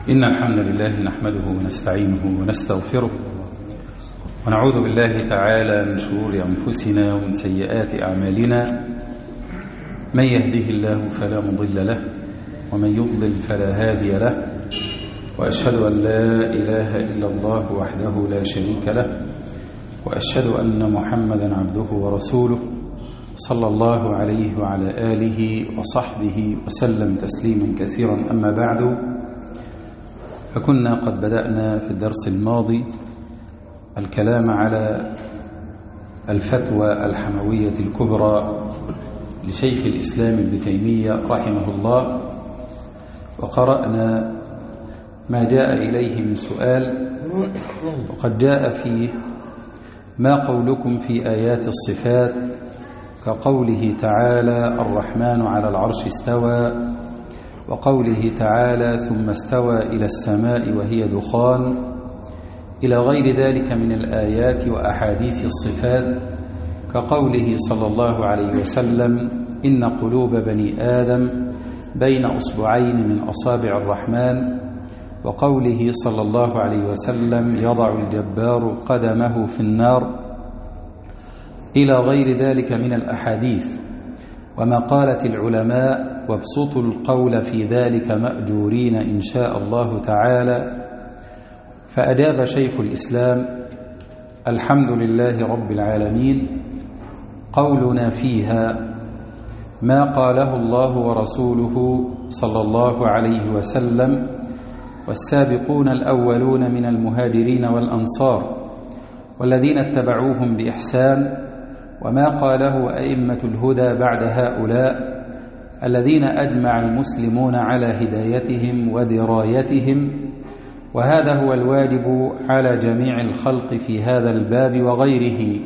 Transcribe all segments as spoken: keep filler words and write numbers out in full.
إن الحمد لله نحمده ونستعينه ونستغفره ونعوذ بالله تعالى من شرور أنفسنا ومن سيئات أعمالنا. من يهده الله فلا مضل له ومن يضلل فلا هادي له، وأشهد أن لا إله إلا الله وحده لا شريك له، وأشهد أن محمدا عبده ورسوله صلى الله عليه وعلى آله وصحبه وسلم تسليما كثيرا. أما بعد، فكنا قد بدأنا في الدرس الماضي الكلام على الفتوى الحموية الكبرى لشيخ الإسلام ابن تيمية رحمه الله، وقرأنا ما جاء إليه من سؤال، وقد جاء فيه ما قولكم في آيات الصفات كقوله تعالى الرحمن على العرش استوى، وقوله تعالى ثم استوى إلى السماء وهي دخان، إلى غير ذلك من الآيات وأحاديث الصفات كقوله صلى الله عليه وسلم إن قلوب بني آدم بين أصبعين من أصابع الرحمن، وقوله صلى الله عليه وسلم يضع الجبار قدمه في النار، إلى غير ذلك من الأحاديث. وما قالت العلماء وابسطوا القول في ذلك مأجورين إن شاء الله تعالى. فأجاب شيخ الإسلام الحمد لله رب العالمين، قولنا فيها ما قاله الله ورسوله صلى الله عليه وسلم والسابقون الأولون من المهاجرين والأنصار والذين اتبعوهم بإحسان، وما قاله أئمة الهدى بعد هؤلاء الذين أجمع المسلمون على هدايتهم ودرايتهم، وهذا هو الواجب على جميع الخلق في هذا الباب وغيره.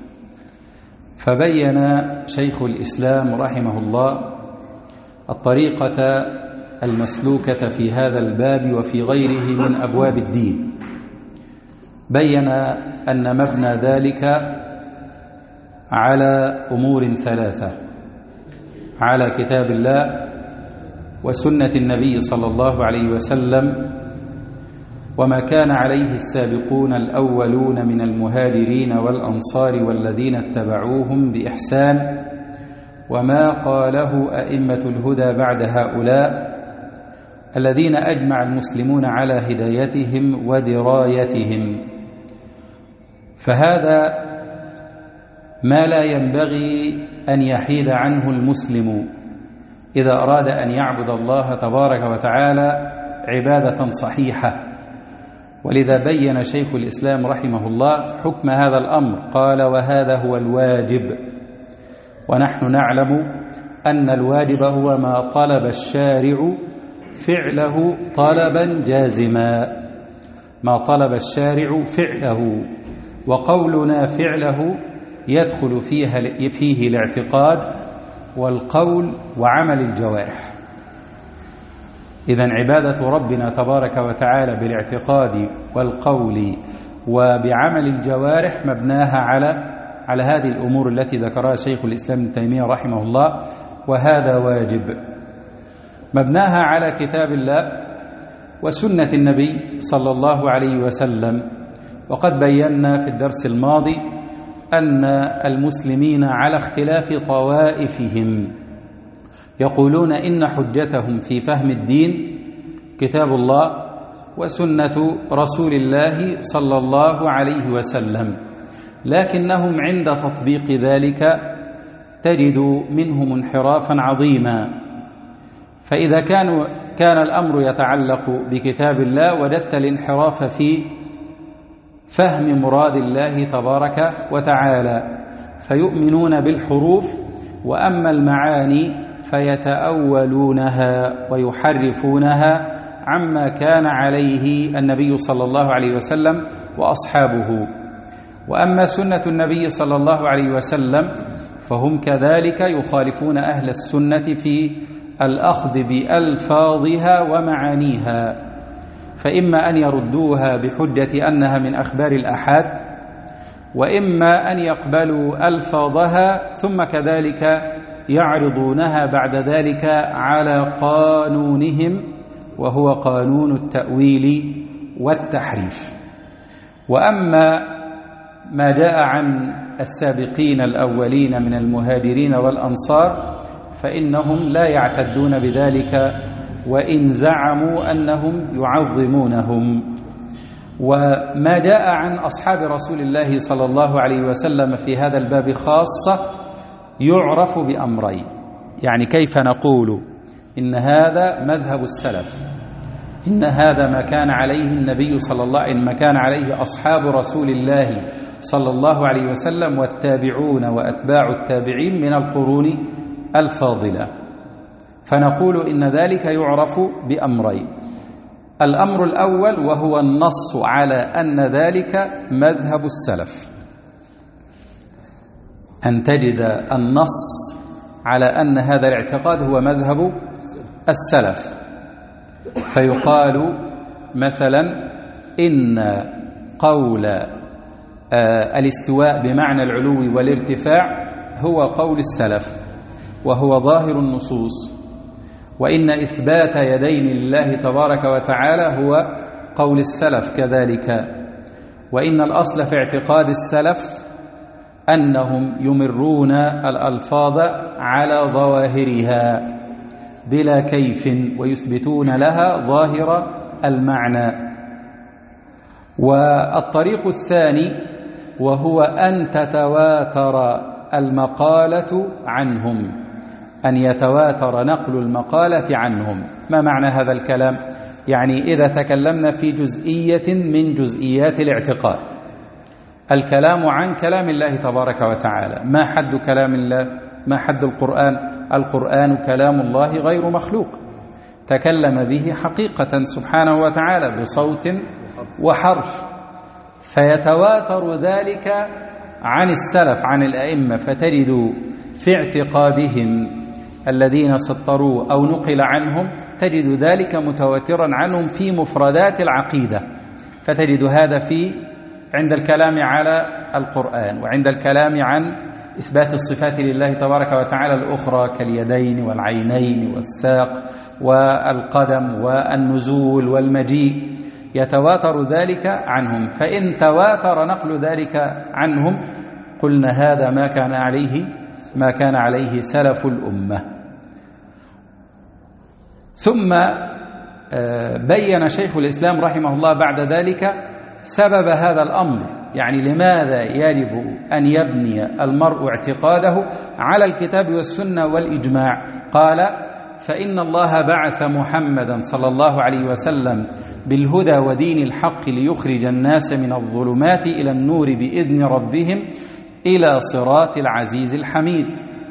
فبين شيخ الإسلام رحمه الله الطريقة المسلوكة في هذا الباب وفي غيره من أبواب الدين. بين أن مبنى ذلك على أمور ثلاثة: على كتاب الله وسنة النبي صلى الله عليه وسلم وما كان عليه السابقون الأولون من المهاجرين والأنصار والذين اتبعوهم بإحسان، وما قاله أئمة الهدى بعد هؤلاء الذين أجمع المسلمون على هدايتهم ودرايتهم. فهذا ما لا ينبغي أن يحيد عنه المسلم إذا أراد أن يعبد الله تبارك وتعالى عبادة صحيحة. ولذا بين شيخ الإسلام رحمه الله حكم هذا الأمر، قال وهذا هو الواجب. ونحن نعلم أن الواجب هو ما طلب الشارع فعله طلبا جازما، ما طلب الشارع فعله، وقولنا فعله يدخل فيها فيه الاعتقاد والقول وعمل الجوارح. إذن عبادة ربنا تبارك وتعالى بالاعتقاد والقول وبعمل الجوارح مبناها على على هذه الأمور التي ذكرها شيخ الإسلام ابن تيمية رحمه الله، وهذا واجب. مبناها على كتاب الله وسنة النبي صلى الله عليه وسلم. وقد بينا في الدرس الماضي أن المسلمين على اختلاف طوائفهم يقولون إن حجتهم في فهم الدين كتاب الله وسنة رسول الله صلى الله عليه وسلم، لكنهم عند تطبيق ذلك تجد منهم انحرافا عظيما. فإذا كانوا كان الأمر يتعلق بكتاب الله وجدت الانحراف في فهم مراد الله تبارك وتعالى، فيؤمنون بالحروف، وأما المعاني فيتأولونها ويحرفونها عما كان عليه النبي صلى الله عليه وسلم وأصحابه. وأما سنة النبي صلى الله عليه وسلم فهم كذلك يخالفون أهل السنة في الأخذ بألفاظها ومعانيها، فإما أن يردوها بحجة أنها من أخبار الآحاد، وإما أن يقبلوا ألفاظها ثم كذلك يعرضونها بعد ذلك على قانونهم وهو قانون التأويل والتحريف. وأما ما جاء عن السابقين الأولين من المهاجرين والأنصار فإنهم لا يعتدون بذلك وإن زعموا أنهم يعظمونهم. وما جاء عن أصحاب رسول الله صلى الله عليه وسلم في هذا الباب خاصة يعرف بأمرين. يعني كيف نقول إن هذا مذهب السلف، إن هذا ما كان عليه النبي صلى الله عليه وسلم، ما كان عليه أصحاب رسول الله صلى الله عليه وسلم والتابعون وأتباع التابعين من القرون الفاضلة. فنقول إن ذلك يعرف بأمرين. الأمر الأول وهو النص على أن ذلك مذهب السلف، أن تجد النص على أن هذا الاعتقاد هو مذهب السلف، فيقال مثلا إن قول الاستواء بمعنى العلو والارتفاع هو قول السلف وهو ظاهر النصوص، وإن إثبات يدين لله تبارك وتعالى هو قول السلف كذلك، وإن الأصل في اعتقاد السلف أنهم يمرون الألفاظ على ظواهرها بلا كيف ويثبتون لها ظاهر المعنى. والطريق الثاني وهو أن تتواتر المقالة عنهم، أن يتواتر نقل المقالة عنهم. ما معنى هذا الكلام؟ يعني إذا تكلمنا في جزئية من جزئيات الاعتقاد، الكلام عن كلام الله تبارك وتعالى، ما حد كلام الله؟ ما حد القرآن؟ القرآن كلام الله غير مخلوق، تكلم به حقيقة سبحانه وتعالى بصوت وحرف، فيتواتر ذلك عن السلف عن الأئمة، فتجد في اعتقادهم الذين سطروا أو نقل عنهم تجد ذلك متواترا عنهم في مفردات العقيدة، فتجد هذا في عند الكلام على القرآن، وعند الكلام عن إثبات الصفات لله تبارك وتعالى الأخرى كاليدين والعينين والساق والقدم والنزول والمجيء، يتواتر ذلك عنهم. فإن تواتر نقل ذلك عنهم قلنا هذا ما كان عليه ما كان عليه سلف الأمة. ثم بين شيخ الإسلام رحمه الله بعد ذلك سبب هذا الأمر، يعني لماذا يجب أن يبني المرء اعتقاده على الكتاب والسنة والإجماع. قال: فإن الله بعث محمدا صلى الله عليه وسلم بالهدى ودين الحق ليخرج الناس من الظلمات إلى النور بإذن ربهم إلى صراط العزيز الحميد،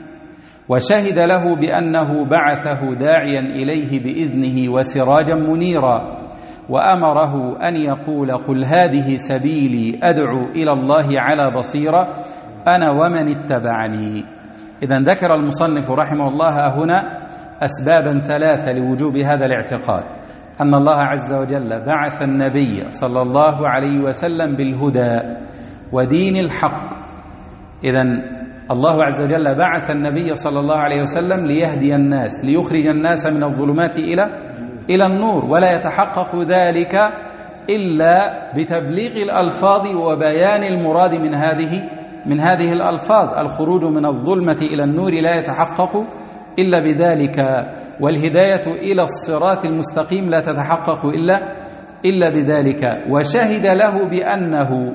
وشهد له بأنه بعثه داعيا إليه بإذنه وسراجا منيرا، وأمره أن يقول: قل هذه سبيلي أدعو إلى الله على بصيرة أنا ومن اتبعني. إذن ذكر المصنف رحمه الله هنا أسبابا ثلاثة لوجوب هذا الاعتقاد: أن الله عز وجل بعث النبي صلى الله عليه وسلم بالهدى ودين الحق. إذن الله عز وجل بعث النبي صلى الله عليه وسلم ليهدي الناس، ليخرج الناس من الظلمات إلى إلى النور، ولا يتحقق ذلك إلا بتبليغ الألفاظ وبيان المراد من هذه من هذه الألفاظ. الخروج من الظلمة إلى النور لا يتحقق إلا بذلك، والهداية إلى الصراط المستقيم لا تتحقق إلا إلا بذلك. وشهد له بأنه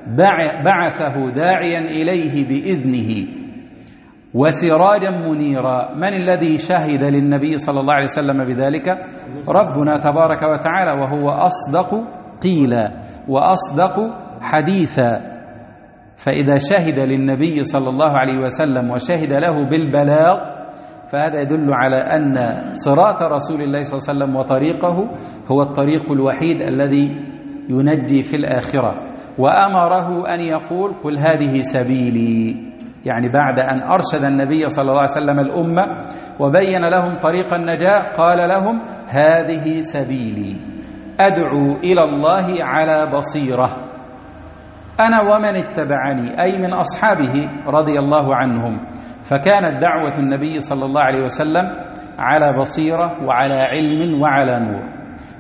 بعثه داعيا إليه بإذنه وسراجا منيرا. من الذي شهد للنبي صلى الله عليه وسلم بذلك؟ ربنا تبارك وتعالى، وهو أصدق قيلا وأصدق حديثا. فإذا شهد للنبي صلى الله عليه وسلم وشهد له بالبلاغ فهذا يدل على أن صراط رسول الله صلى الله عليه وسلم وطريقه هو الطريق الوحيد الذي ينجي في الآخرة. وأمره أن يقول: قل هذه سبيلي، يعني بعد أن أرشد النبي صلى الله عليه وسلم الأمة وبين لهم طريق النجاة قال لهم: هذه سبيلي أدعو إلى الله على بصيرة أنا ومن اتبعني، أي من أصحابه رضي الله عنهم. فكانت دعوة النبي صلى الله عليه وسلم على بصيرة وعلى علم وعلى نور.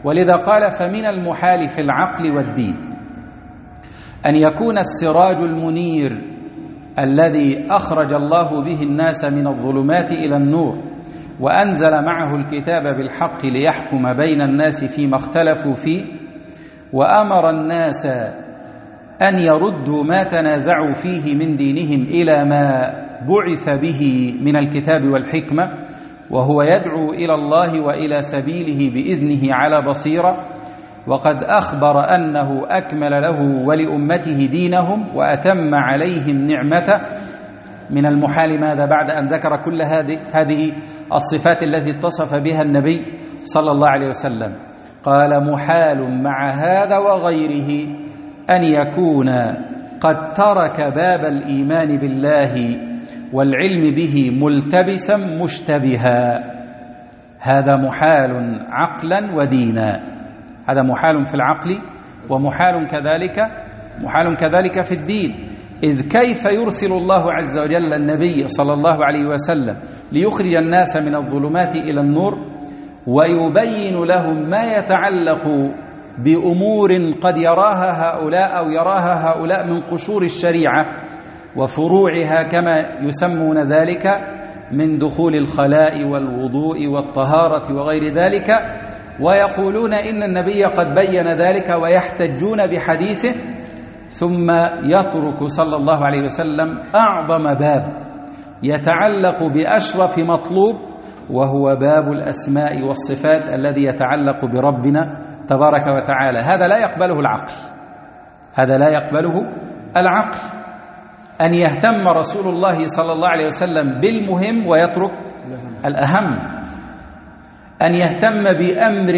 ولذا قال فمن المحال في العقل والدين أن يكون السراج المنير الذي أخرج الله به الناس من الظلمات إلى النور وأنزل معه الكتاب بالحق ليحكم بين الناس فيما اختلفوا فيه وأمر الناس أن يردوا ما تنازعوا فيه من دينهم إلى ما بعث به من الكتاب والحكمة وهو يدعو إلى الله وإلى سبيله بإذنه على بصيرة، وقد أخبر أنه أكمل له ولأمته دينهم وأتم عليهم نعمته. من المحال ماذا بعد أن ذكر كل هذه هذه الصفات التي اتصف بها النبي صلى الله عليه وسلم؟ قال محال مع هذا وغيره أن يكون قد ترك باب الإيمان بالله والعلم به ملتبسا مشتبها. هذا محال عقلا ودينا، هذا محال في العقل ومحال كذلك محال كذلك في الدين. إذ كيف يرسل الله عز وجل النبي صلى الله عليه وسلم ليخرج الناس من الظلمات إلى النور ويبين لهم ما يتعلق بأمور قد يراها هؤلاء أو يراها هؤلاء من قشور الشريعة وفروعها كما يسمون ذلك من دخول الخلاء والوضوء والطهارة وغير ذلك، ويقولون إن النبي قد بين ذلك ويحتجون بحديثه، ثم يترك صلى الله عليه وسلم أعظم باب يتعلق بأشرف مطلوب وهو باب الأسماء والصفات الذي يتعلق بربنا تبارك وتعالى. هذا لا يقبله العقل، هذا لا يقبله العقل، أن يهتم رسول الله صلى الله عليه وسلم بالمهم ويترك الأهم، أن يهتم بأمر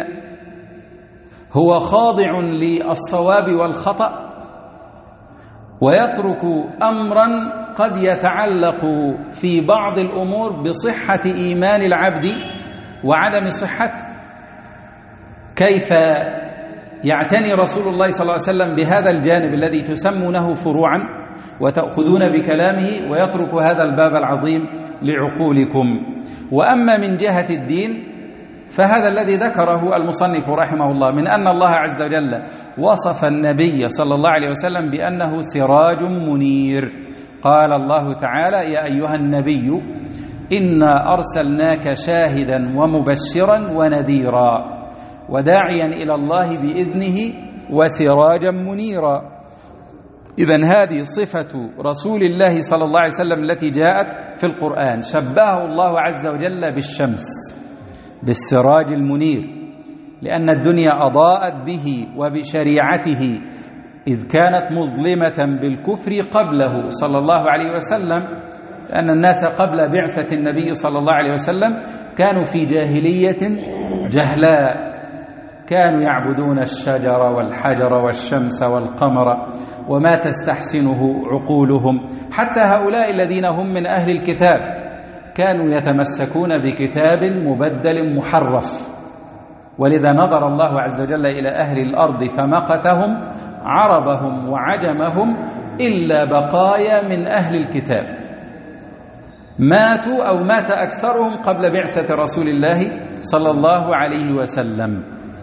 هو خاضع للصواب والخطأ ويترك أمرا قد يتعلق في بعض الأمور بصحة إيمان العبد وعدم صحته. كيف يعتني رسول الله صلى الله عليه وسلم بهذا الجانب الذي تسمونه فروعا وتأخذون بكلامه ويترك هذا الباب العظيم لعقولكم؟ وأما من جهة الدين فهذا الذي ذكره المصنف رحمه الله من أن الله عز وجل وصف النبي صلى الله عليه وسلم بأنه سراج منير. قال الله تعالى يا أيها النبي إنا أرسلناك شاهدا ومبشرا ونذيرا وداعيا إلى الله بإذنه وسراجا منيرا. إذن هذه صفة رسول الله صلى الله عليه وسلم التي جاءت في القرآن، شبهه الله عز وجل بالشمس بالسراج المنير، لأن الدنيا أضاءت به وبشريعته إذ كانت مظلمة بالكفر قبله صلى الله عليه وسلم، لأن الناس قبل بعثة النبي صلى الله عليه وسلم كانوا في جاهلية جهلاء، كانوا يعبدون الشجر والحجر والشمس والقمر وما تستحسنه عقولهم. حتى هؤلاء الذين هم من أهل الكتاب كانوا يتمسكون بكتاب مبدل محرف، ولذا نظر الله عز وجل إلى أهل الأرض فمقتهم عربهم وعجمهم إلا بقايا من أهل الكتاب، ماتوا أو مات أكثرهم قبل بعثة رسول الله صلى الله عليه وسلم.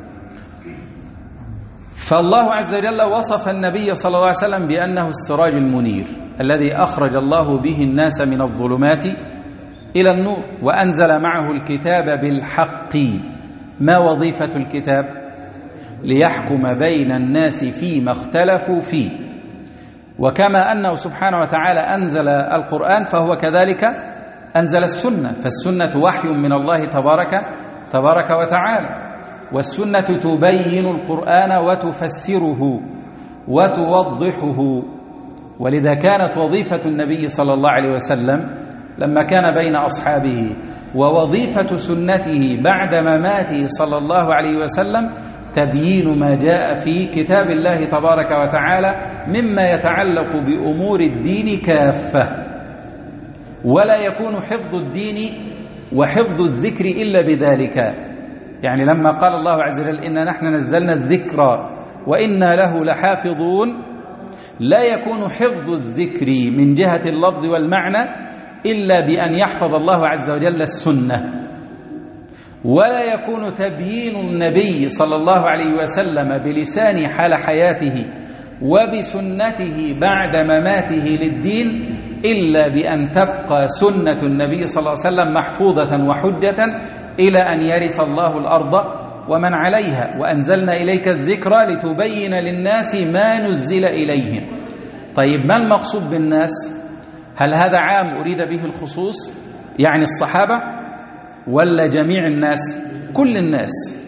فالله عز وجل وصف النبي صلى الله عليه وسلم بأنه السراج المنير الذي أخرج الله به الناس من الظلمات إلى النور وأنزل معه الكتاب بالحق. ما وظيفة الكتاب؟ ليحكم بين الناس فيما اختلفوا فيه. وكما أنه سبحانه وتعالى أنزل القرآن فهو كذلك أنزل السنة، فالسنة وحي من الله تبارك تبارك وتعالى، والسنة تبين القرآن وتفسره وتوضحه. ولذا كانت وظيفة النبي صلى الله عليه وسلم لما كان بين أصحابه ووظيفة سنته بعد مماته صلى الله عليه وسلم تبيين ما جاء في كتاب الله تبارك وتعالى مما يتعلق بأمور الدين كافة، ولا يكون حفظ الدين وحفظ الذكر إلا بذلك. يعني لما قال الله عز وجل إنا نحن نزلنا الذكر وإنا له لحافظون، لا يكون حفظ الذكر من جهة اللفظ والمعنى إلا بأن يحفظ الله عز وجل السنة. ولا يكون تبيين النبي صلى الله عليه وسلم بلسان حال حياته وبسنته بعد مماته للدين إلا بأن تبقى سنة النبي صلى الله عليه وسلم محفوظة وحجة إلى أن يرث الله الأرض ومن عليها. وأنزلنا إليك الذكرى لتبين للناس ما نزل إليهم. طيب ما المقصود بالناس؟ هل هذا عام أريد به الخصوص يعني الصحابة ولا جميع الناس؟ كل الناس.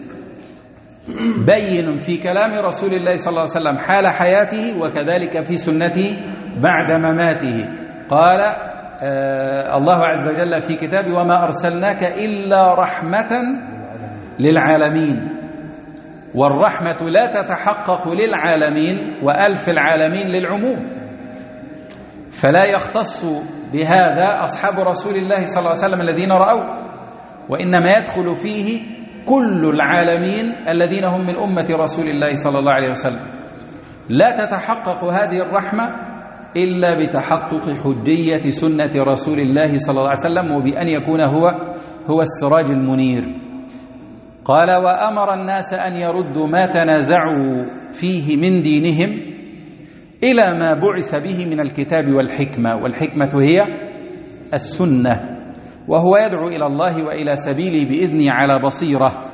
بين في كلام رسول الله صلى الله عليه وسلم حال حياته وكذلك في سنته بعد مماته. قال آه الله عز وجل في كتابه وما أرسلناك إلا رحمة للعالمين. والرحمة لا تتحقق للعالمين وألف العالمين للعموم، فلا يختص بهذا أصحاب رسول الله صلى الله عليه وسلم الذين رأوا، وإنما يدخل فيه كل العالمين الذين هم من أمة رسول الله صلى الله عليه وسلم. لا تتحقق هذه الرحمة إلا بتحقق حجية سنة رسول الله صلى الله عليه وسلم وبأن يكون هو هو السراج المنير. قال وأمر الناس أن يردوا ما تنازعوا فيه من دينهم إلى ما بعث به من الكتاب والحكمة، والحكمة هي السنة، وهو يدعو إلى الله وإلى سبيله بإذنه على بصيرة.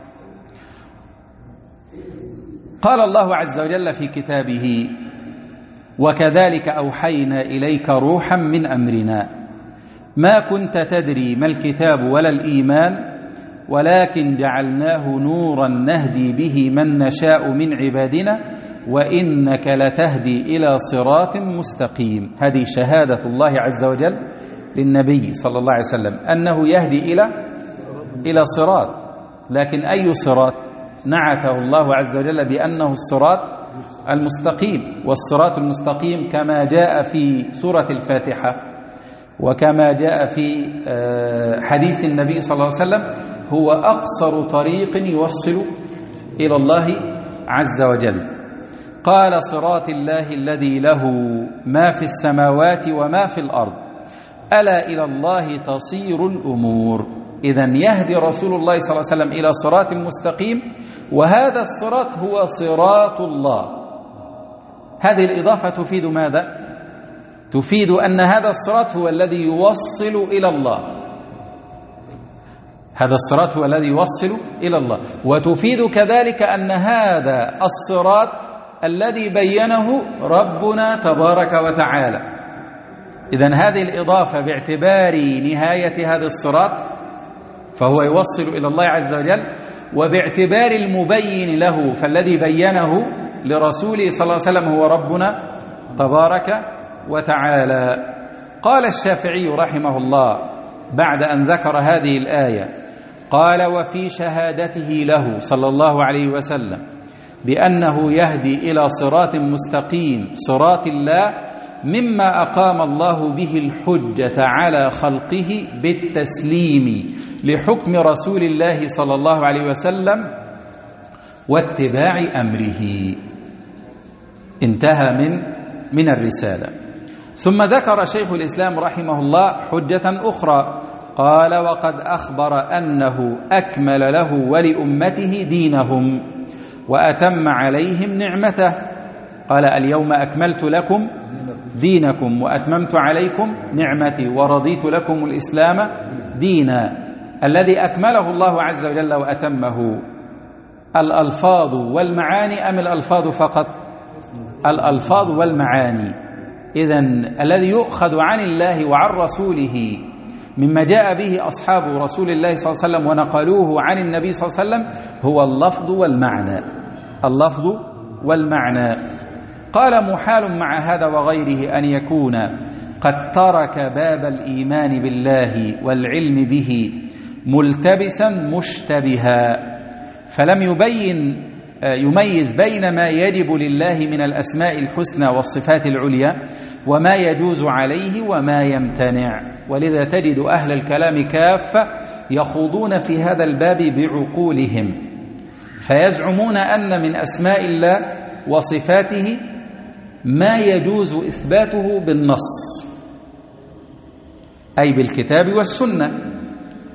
قال الله عز وجل في كتابه وكذلك أوحينا إليك روحا من أمرنا ما كنت تدري ما الكتاب ولا الإيمان ولكن جعلناه نورا نهدي به من نشاء من عبادنا وإنك لتهدي إلى صراط مستقيم. هذه شهادة الله عز وجل للنبي صلى الله عليه وسلم أنه يهدي إلى إلى صراط، لكن أي صراط؟ نعته الله عز وجل بأنه الصراط المستقيم. والصراط المستقيم كما جاء في سورة الفاتحة وكما جاء في حديث النبي صلى الله عليه وسلم هو أقصر طريق يوصل إلى الله عز وجل. قال صراط الله الذي له ما في السماوات وما في الأرض ألا إلى الله تصير الأمور. إذن يهدي رسول الله صلى الله عليه وسلم إلى صراط مستقيم، وهذا الصراط هو صراط الله. هذه الإضافة تفيد ماذا؟ تفيد أن هذا الصراط هو الذي يوصل إلى الله، هذا الصراط هو الذي يوصل إلى الله. وتفيد كذلك أن هذا الصراط الذي بينه ربنا تبارك وتعالى. إذن هذه الإضافة باعتبار نهاية هذا الصراط فهو يوصل إلى الله عز وجل، وباعتبار المبين له فالذي بينه لرسوله صلى الله عليه وسلم هو ربنا تبارك وتعالى. قال الشافعي رحمه الله بعد أن ذكر هذه الآية قال وفي شهادته له صلى الله عليه وسلم بأنه يهدي إلى صراط مستقيم صراط الله مما أقام الله به الحجة على خلقه بالتسليم لحكم رسول الله صلى الله عليه وسلم واتباع أمره. انتهى من من الرسالة. ثم ذكر شيخ الإسلام رحمه الله حجة أخرى قال وقد أخبر أنه أكمل له ولأمته دينهم وأتم عليهم نعمته. قال اليوم أكملت لكم دينكم وأتممت عليكم نعمتي ورضيت لكم الإسلام دينا. الذي أكمله الله عز وجل وأتمه الألفاظ والمعاني أم الألفاظ فقط؟ الألفاظ والمعاني. إذن الذي يؤخذ عن الله وعن رسوله مما جاء به أصحاب رسول الله صلى الله عليه وسلم ونقلوه عن النبي صلى الله عليه وسلم هو اللفظ والمعنى، اللفظ والمعنى. قال محال مع هذا وغيره أن يكون قد ترك باب الإيمان بالله والعلم به ملتبسا مشتبها فلم يبين يميز بين ما يجب لله من الأسماء الحسنى والصفات العليا وما يجوز عليه وما يمتنع. ولذا تجد أهل الكلام كافة يخوضون في هذا الباب بعقولهم فيزعمون أن من أسماء الله وصفاته ما يجوز إثباته بالنص أي بالكتاب والسنة،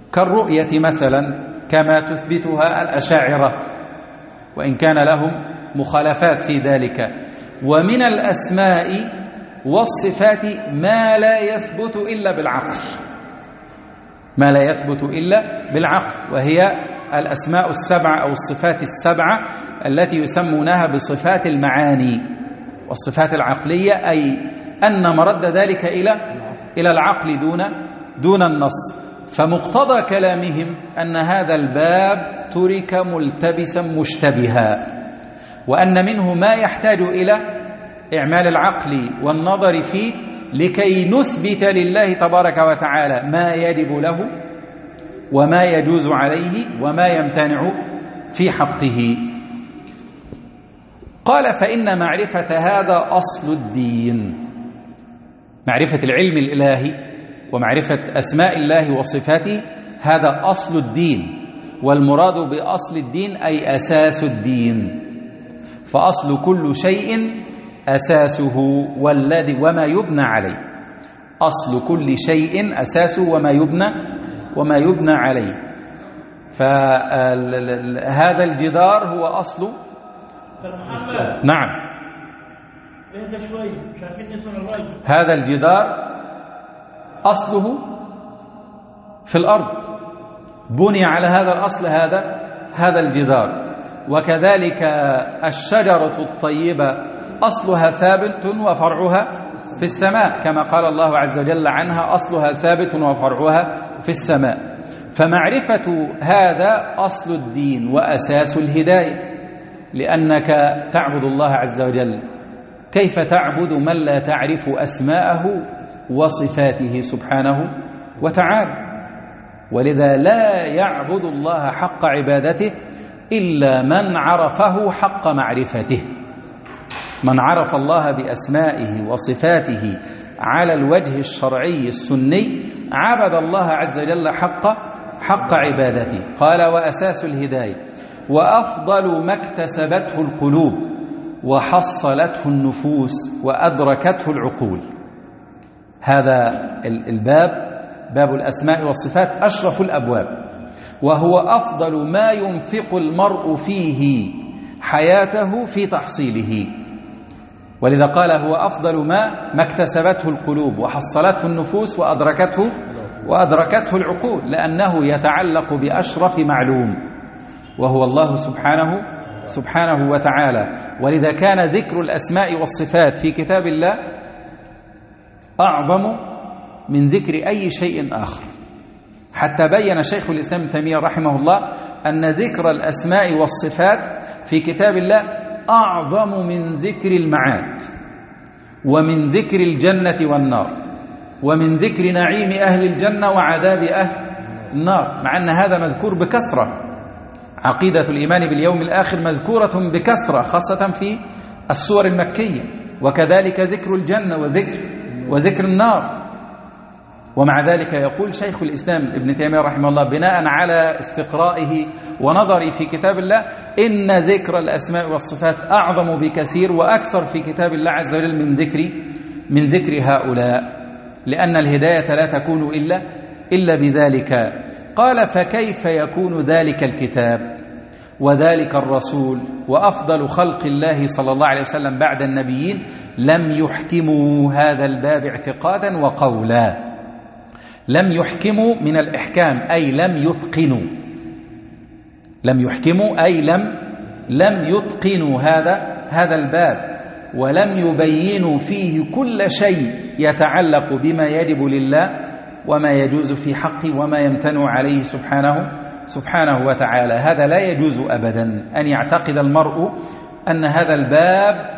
كالرؤية مثلا كما تثبتها الأشاعرة، وإن كان لهم مخالفات في ذلك. ومن الأسماء والصفات ما لا يثبت إلا بالعقل، ما لا يثبت إلا بالعقل، وهي الأسماء السبعة أو الصفات السبعة التي يسمونها بصفات المعاني والصفات العقلية، أي أن مرد ذلك إلى إلى العقل دون دون النص. فمقتضى كلامهم أن هذا الباب ترك ملتبسا مشتبها، وأن منه ما يحتاج إلى إعمال العقل والنظر فيه لكي نثبت لله تبارك وتعالى ما يجب له وما يجوز عليه وما يمتنع في حقه. قال فإن معرفة هذا أصل الدين، معرفة العلم الإلهي ومعرفة أسماء الله وصفاته هذا أصل الدين، والمراد بأصل الدين أي أساس الدين، فأصل كل شيء أساسه والذي وما يبنى عليه، أصل كل شيء أساسه وما يبنى وما يبنى عليه. فهذا الجدار هو أصل. نعم هذا الجدار أصله في الأرض، بني على هذا الأصل هذا هذا الجدار. وكذلك الشجرة الطيبة أصلها ثابت وفرعها في السماء، كما قال الله عز وجل عنها أصلها ثابت وفرعها في السماء. فمعرفة هذا أصل الدين وأساس الهداية، لأنك تعبد الله عز وجل، كيف تعبد من لا تعرف أسماءه وصفاته سبحانه وتعالى؟ ولذا لا يعبد الله حق عبادته إلا من عرفه حق معرفته. من عرف الله بأسمائه وصفاته على الوجه الشرعي السني عبد الله عز وجل حق حق عبادته. قال وأساس الهداية وأفضل ما اكتسبته القلوب وحصلته النفوس وأدركته العقول. هذا الباب باب الأسماء والصفات أشرف الأبواب، وهو أفضل ما ينفق المرء فيه حياته في تحصيله. ولذا قال هو أفضل ما ما اكتسبته القلوب وحصلته النفوس وأدركته وأدركته العقول، لأنه يتعلق بأشرف معلوم وهو الله سبحانه سبحانه وتعالى. ولذا كان ذكر الأسماء والصفات في كتاب الله أعظم من ذكر أي شيء آخر، حتى بين شيخ الإسلام ابن تيمية رحمه الله أن ذكر الأسماء والصفات في كتاب الله أعظم من ذكر المعاد ومن ذكر الجنة والنار ومن ذكر نعيم أهل الجنة وعذاب أهل النار، مع أن هذا مذكور بكثرة. عقيدة الإيمان باليوم الآخر مذكورة بكثرة خاصة في السور المكية، وكذلك ذكر الجنة وذكر وذكر النار. ومع ذلك يقول شيخ الإسلام ابن تيمية رحمه الله بناء على استقرائه ونظري في كتاب الله إن ذكر الأسماء والصفات أعظم بكثير وأكثر في كتاب الله عز وجل من ذكر من ذكر هؤلاء، لأن الهداية لا تكون إلا إلا بذلك. قال فكيف يكون ذلك الكتاب وذلك الرسول وأفضل خلق الله صلى الله عليه وسلم بعد النبيين لم يحكموا هذا الباب اعتقادا وقولا؟ لم يحكموا من الإحكام أي لم يتقنوا، لم يحكموا أي لم لم يتقنوا هذا هذا الباب، ولم يبينوا فيه كل شيء يتعلق بما يجب لله وما يجوز في حقه وما يمتنع عليه سبحانه سبحانه وتعالى. هذا لا يجوز أبدا أن يعتقد المرء أن هذا الباب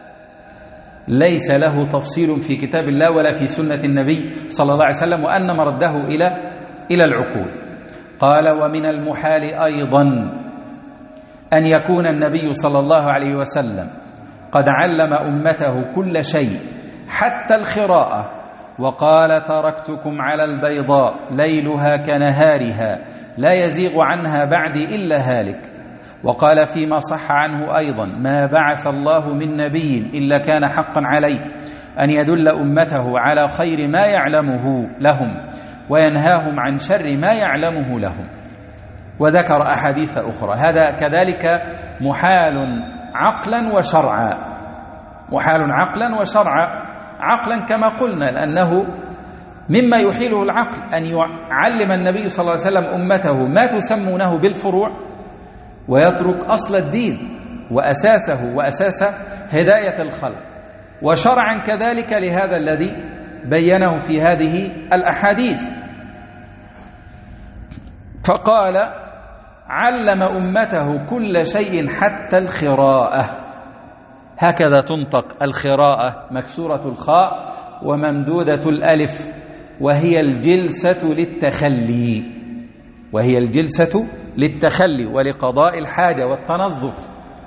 ليس له تفصيل في كتاب الله ولا في سنة النبي صلى الله عليه وسلم، وأن مرده إلى إلى العقول. قال ومن المحال أيضا أن يكون النبي صلى الله عليه وسلم قد علم أمته كل شيء حتى الخراءة، وقال تركتكم على البيضاء ليلها كنهارها لا يزيغ عنها بعدي إلا هالك. وقال فيما صح عنه أيضا ما بعث الله من نبي إلا كان حقا عليه أن يدل أمته على خير ما يعلمه لهم وينهاهم عن شر ما يعلمه لهم. وذكر أحاديث أخرى. هذا كذلك محال عقلا وشرعا، محال عقلا وشرعا. عقلا كما قلنا لأنه مما يحيله العقل أن يعلم النبي صلى الله عليه وسلم أمته ما تسمونه بالفروع ويترك أصل الدين وأساسه وأساس هداية الخلق. وشرعا كذلك لهذا الذي بينه في هذه الأحاديث، فقال علم أمته كل شيء حتى الخراءة. هكذا تنطق الخراءة، مكسورة الخاء وممدودة الألف، وهي الجلسة للتخلي، وهي الجلسة للتخلي ولقضاء الحاجة والتنظف.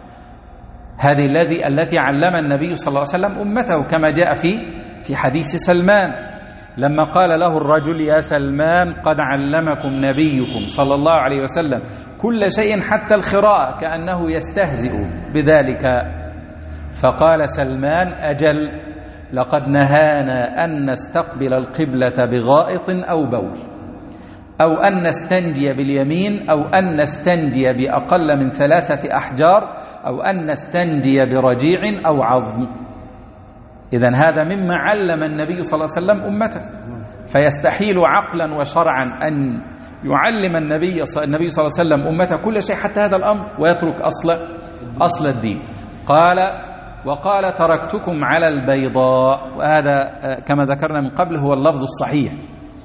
هذه الذي التي علم النبي صلى الله عليه وسلم أمته، كما جاء في في حديث سلمان لما قال له الرجل يا سلمان قد علمكم نبيكم صلى الله عليه وسلم كل شيء حتى الخراءة، كأنه يستهزئ بذلك. فقال سلمان أجل، لقد نهانا أن نستقبل القبلة بغائط أو بول، أو أن نستنجي باليمين، أو أن نستنجي بأقل من ثلاثة أحجار، أو أن نستنجي برجيع أو عظم. إذن هذا مما علم النبي صلى الله عليه وسلم أمته، فيستحيل عقلا وشرعا أن يعلم النبي النبي صلى الله عليه وسلم أمته كل شيء حتى هذا الأمر ويترك أصل أصل الدين. قال وقال تركتكم على البيضاء، وهذا كما ذكرنا من قبل هو اللفظ الصحيح،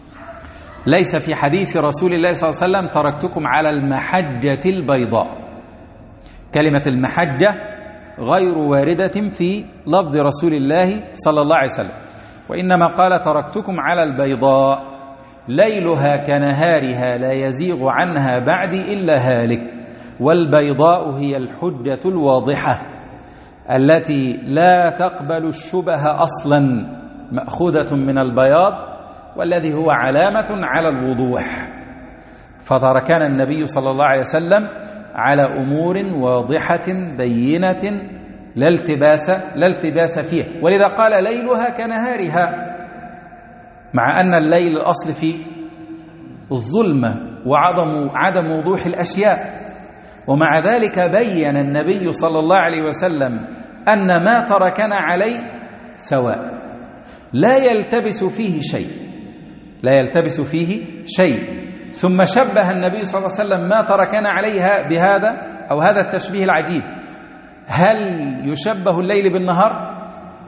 ليس في حديث رسول الله صلى الله عليه وسلم تركتكم على المحجة البيضاء. كلمة المحجة غير واردة في لفظ رسول الله صلى الله عليه وسلم، وإنما قال تركتكم على البيضاء ليلها كنهارها لا يزيغ عنها بعدي إلا هالك. والبيضاء هي الحجة الواضحة التي لا تقبل الشبه أصلا، مأخوذة من البياض والذي هو علامة على الوضوح. فتركنا النبي صلى الله عليه وسلم على أمور واضحة بينة لا التباس لا التباس فيه، ولذا قال ليلها كنهارها، مع أن الليل الأصل فيه الظلمة وعدم عدم وضوح الأشياء، ومع ذلك بين النبي صلى الله عليه وسلم أن ما تركنا عليه سواء لا يلتبس فيه شيء، لا يلتبس فيه شيء. ثم شبه النبي صلى الله عليه وسلم ما تركنا عليها بهذا أو هذا التشبيه العجيب. هل يشبه الليل بالنهار؟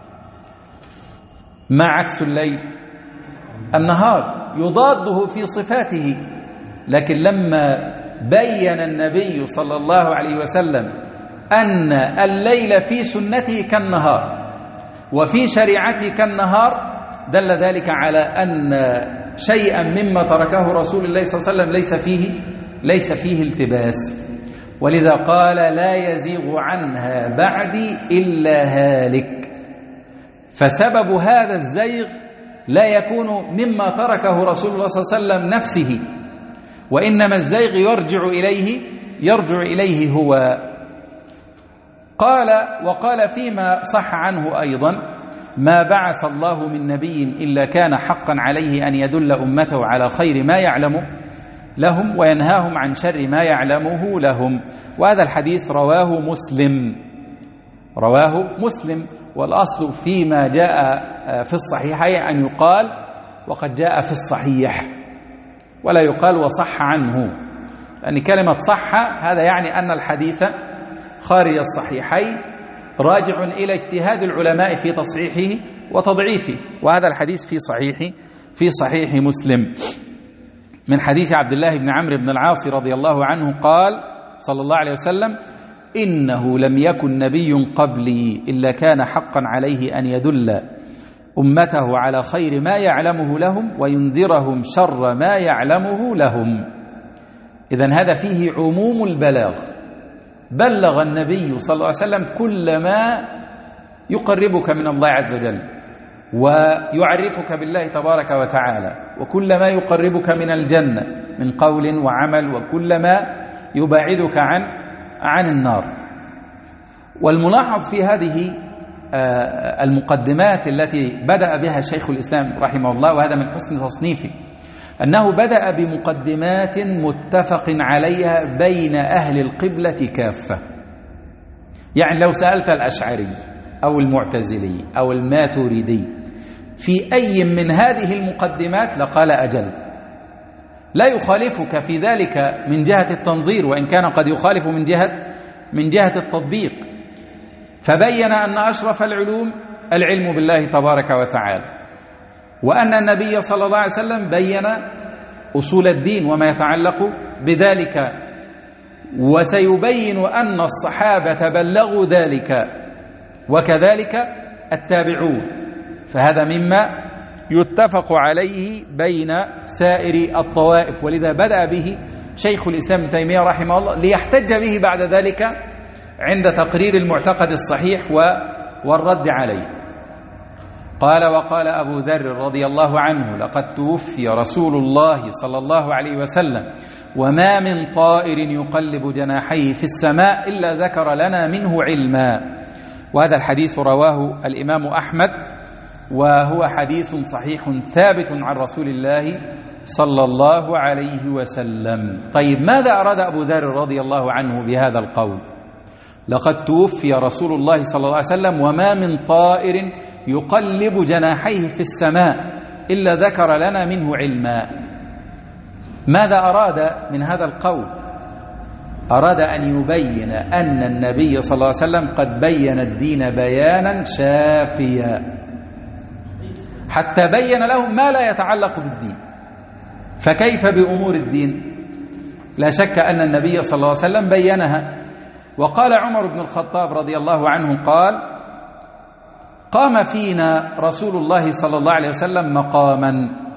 ما عكس الليل؟ النهار يضاده في صفاته. لكن لما بين النبي صلى الله عليه وسلم أن الليل في سنته كالنهار وفي شريعته كالنهار، دل ذلك على أن شيئا مما تركه رسول الله صلى الله عليه وسلم ليس فيه ليس فيه التباس. ولذا قال لا يزيغ عنها بعدي إلا هالك. فسبب هذا الزيغ لا يكون مما تركه رسول الله صلى الله عليه وسلم نفسه، وإنما الزيغ يرجع إليه يرجع إليه هو. قال وقال فيما صح عنه أيضا ما بعث الله من نبي إلا كان حقا عليه أن يدل أمته على خير ما يعلمه لهم وينهاهم عن شر ما يعلمه لهم. وهذا الحديث رواه مسلم رواه مسلم والأصل فيما جاء في الصحيحين أن يقال وقد جاء في الصحيح، ولا يقال وصح عنه، لأن كلمة صح هذا يعني أن الحديث خارج الصحيحين راجع إلى اجتهاد العلماء في تصحيحه وتضعيفه. وهذا الحديث في صحيح في صحيح مسلم من حديث عبد الله بن عمرو بن العاص رضي الله عنه قال صلى الله عليه وسلم إنه لم يكن نبي قبلي إلا كان حقا عليه أن يدل أمته على خير ما يعلمه لهم وينذرهم شر ما يعلمه لهم. إذن هذا فيه عموم البلاغ، بلغ النبي صلى الله عليه وسلم كل ما يقربك من الله عز وجل ويعرفك بالله تبارك وتعالى، وكل ما يقربك من الجنة من قول وعمل، وكل ما يبعدك عن عن النار. والملاحظ في هذه المقدمات التي بدأ بها شيخ الإسلام رحمه الله، وهذا من حسن تصنيفه، أنه بدأ بمقدمات متفق عليها بين أهل القبلة كافة. يعني لو سألت الأشعري أو المعتزلي أو الماتريدي في أي من هذه المقدمات لقال أجل، لا يخالفك في ذلك من جهة التنظير، وإن كان قد يخالف من جهة من جهة التطبيق. فبين أن أشرف العلوم العلم بالله تبارك وتعالى، وأن النبي صلى الله عليه وسلم بين أصول الدين وما يتعلق بذلك، وسيبين أن الصحابة بلغوا ذلك وكذلك التابعون. فهذا مما يتفق عليه بين سائر الطوائف، ولذا بدأ به شيخ الإسلام ابن تيمية رحمه الله ليحتج به بعد ذلك عند تقرير المعتقد الصحيح والرد عليه. قال: وقال أبو ذر رضي الله عنه: لقد توفي رسول الله صلى الله عليه وسلم وما من طائر يقلب جناحيه في السماء إلا ذكر لنا منه علما. وهذا الحديث رواه الإمام أحمد، وهو حديث صحيح ثابت عن رسول الله صلى الله عليه وسلم. طيب، ماذا أراد أبو ذر رضي الله عنه بهذا القول؟ لقد توفي رسول الله صلى الله عليه وسلم وما من طائر يقلب جناحيه في السماء إلا ذكر لنا منه علما. ماذا أراد من هذا القول؟ أراد أن يبين أن النبي صلى الله عليه وسلم قد بين الدين بيانا شافيا، حتى بين لهم ما لا يتعلق بالدين. فكيف بأمور الدين؟ لا شك أن النبي صلى الله عليه وسلم بينها. وقال عمر بن الخطاب رضي الله عنه قال: قام فينا رسول الله صلى الله عليه وسلم مقاما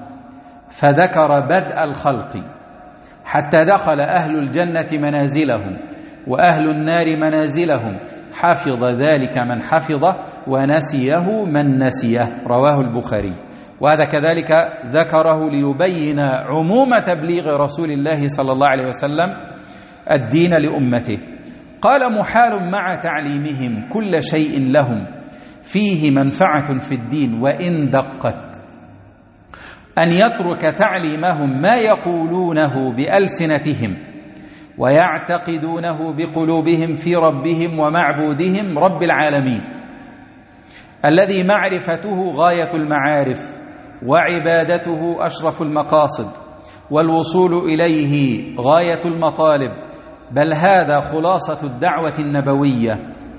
فذكر بدء الخلق حتى دخل أهل الجنة منازلهم وأهل النار منازلهم، حفظ ذلك من حفظه ونسيه من نسيه. رواه البخاري. وهذا كذلك ذكره ليبين عموم تبليغ رسول الله صلى الله عليه وسلم الدين لأمته. قال: محال مع تعليمهم كل شيء لهم فيه منفعة في الدين وإن دقت أن يترك تعليمهم ما يقولونه بألسنتهم ويعتقدونه بقلوبهم في ربهم ومعبودهم رب العالمين، الذي معرفته غاية المعارف وعبادته أشرف المقاصد والوصول إليه غاية المطالب، بل هذا خلاصة الدعوة النبوية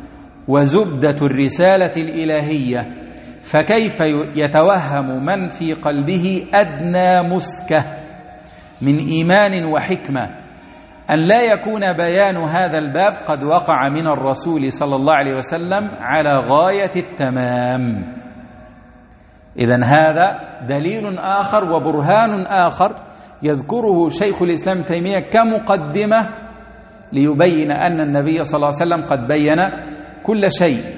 وزبدة الرسالة الإلهية. فكيف يتوهم من في قلبه أدنى مسكة من إيمان وحكمة أن لا يكون بيان هذا الباب قد وقع من الرسول صلى الله عليه وسلم على غاية التمام؟ إذن هذا دليل آخر وبرهان آخر يذكره شيخ الإسلام ابن تيمية كمقدمة ليبين أن النبي صلى الله عليه وسلم قد بين كل شيء.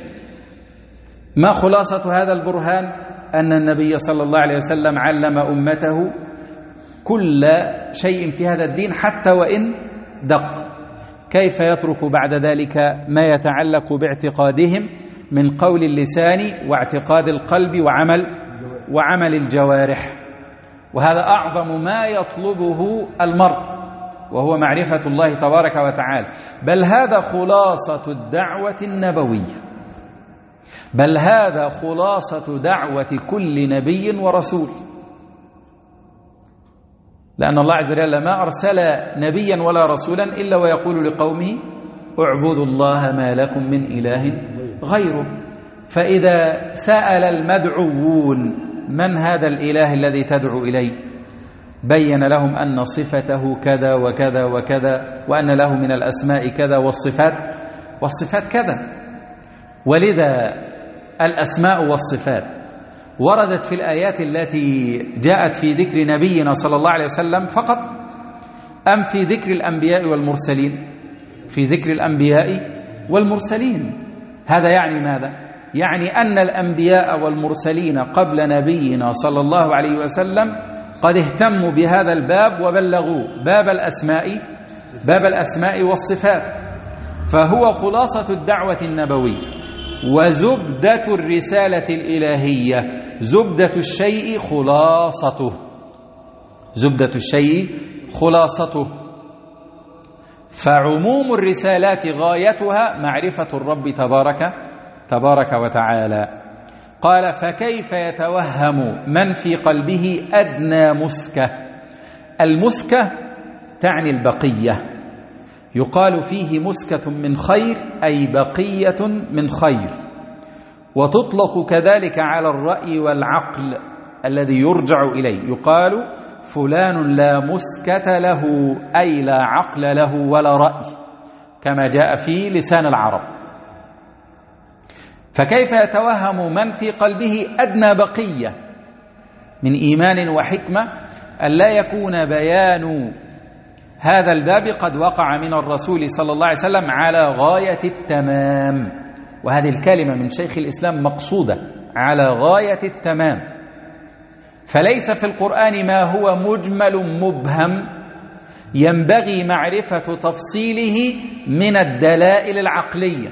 ما خلاصة هذا البرهان؟ أن النبي صلى الله عليه وسلم علم أمته كل شيء في هذا الدين حتى وإن دق. كيف يترك بعد ذلك ما يتعلق باعتقادهم من قول اللسان واعتقاد القلب وعمل وعمل الجوارح؟ وهذا أعظم ما يطلبه المرء، وهو معرفة الله تبارك وتعالى. بل هذا خلاصة الدعوة النبوية، بل هذا خلاصة دعوة كل نبي ورسول، لأن الله عز وجل ما أرسل نبيا ولا رسولا إلا ويقول لقومه: اعبدوا الله ما لكم من إله غيره. فإذا سأل المدعوون من هذا الإله الذي تدعو إليه، بين لهم أن صفته كذا وكذا وكذا، وأن له من الأسماء كذا والصفات والصفات كذا. ولذا الأسماء والصفات وردت في الآيات التي جاءت في ذكر نبينا صلى الله عليه وسلم فقط، أم في ذكر الأنبياء والمرسلين؟ في ذكر الأنبياء والمرسلين. هذا يعني ماذا؟ يعني أن الأنبياء والمرسلين قبل نبينا صلى الله عليه وسلم قد اهتموا بهذا الباب وبلغوا باب الأسماء باب الأسماء والصفات. فهو خلاصة الدعوة النبوية وزبدة الرسالة الإلهية. زبدة الشيء خلاصته، زبدة الشيء خلاصته. فعموم الرسالات غايتها معرفة الرب تبارك تبارك وتعالى. قال: فكيف يتوهم من في قلبه أدنى مسكة. المسكة تعني البقية، يقال فيه مسكة من خير أي بقية من خير، وتطلق كذلك على الرأي والعقل الذي يرجع إليه، يقال فلان لا مسكة له أي لا عقل له ولا رأي، كما جاء في لسان العرب. فكيف يتوهم من في قلبه أدنى بقية من إيمان وحكمة أن لا يكون بيان هذا الباب قد وقع من الرسول صلى الله عليه وسلم على غاية التمام. وهذه الكلمة من شيخ الإسلام مقصودة، على غاية التمام. فليس في القرآن ما هو مجمل مبهم ينبغي معرفة تفصيله من الدلائل العقلية،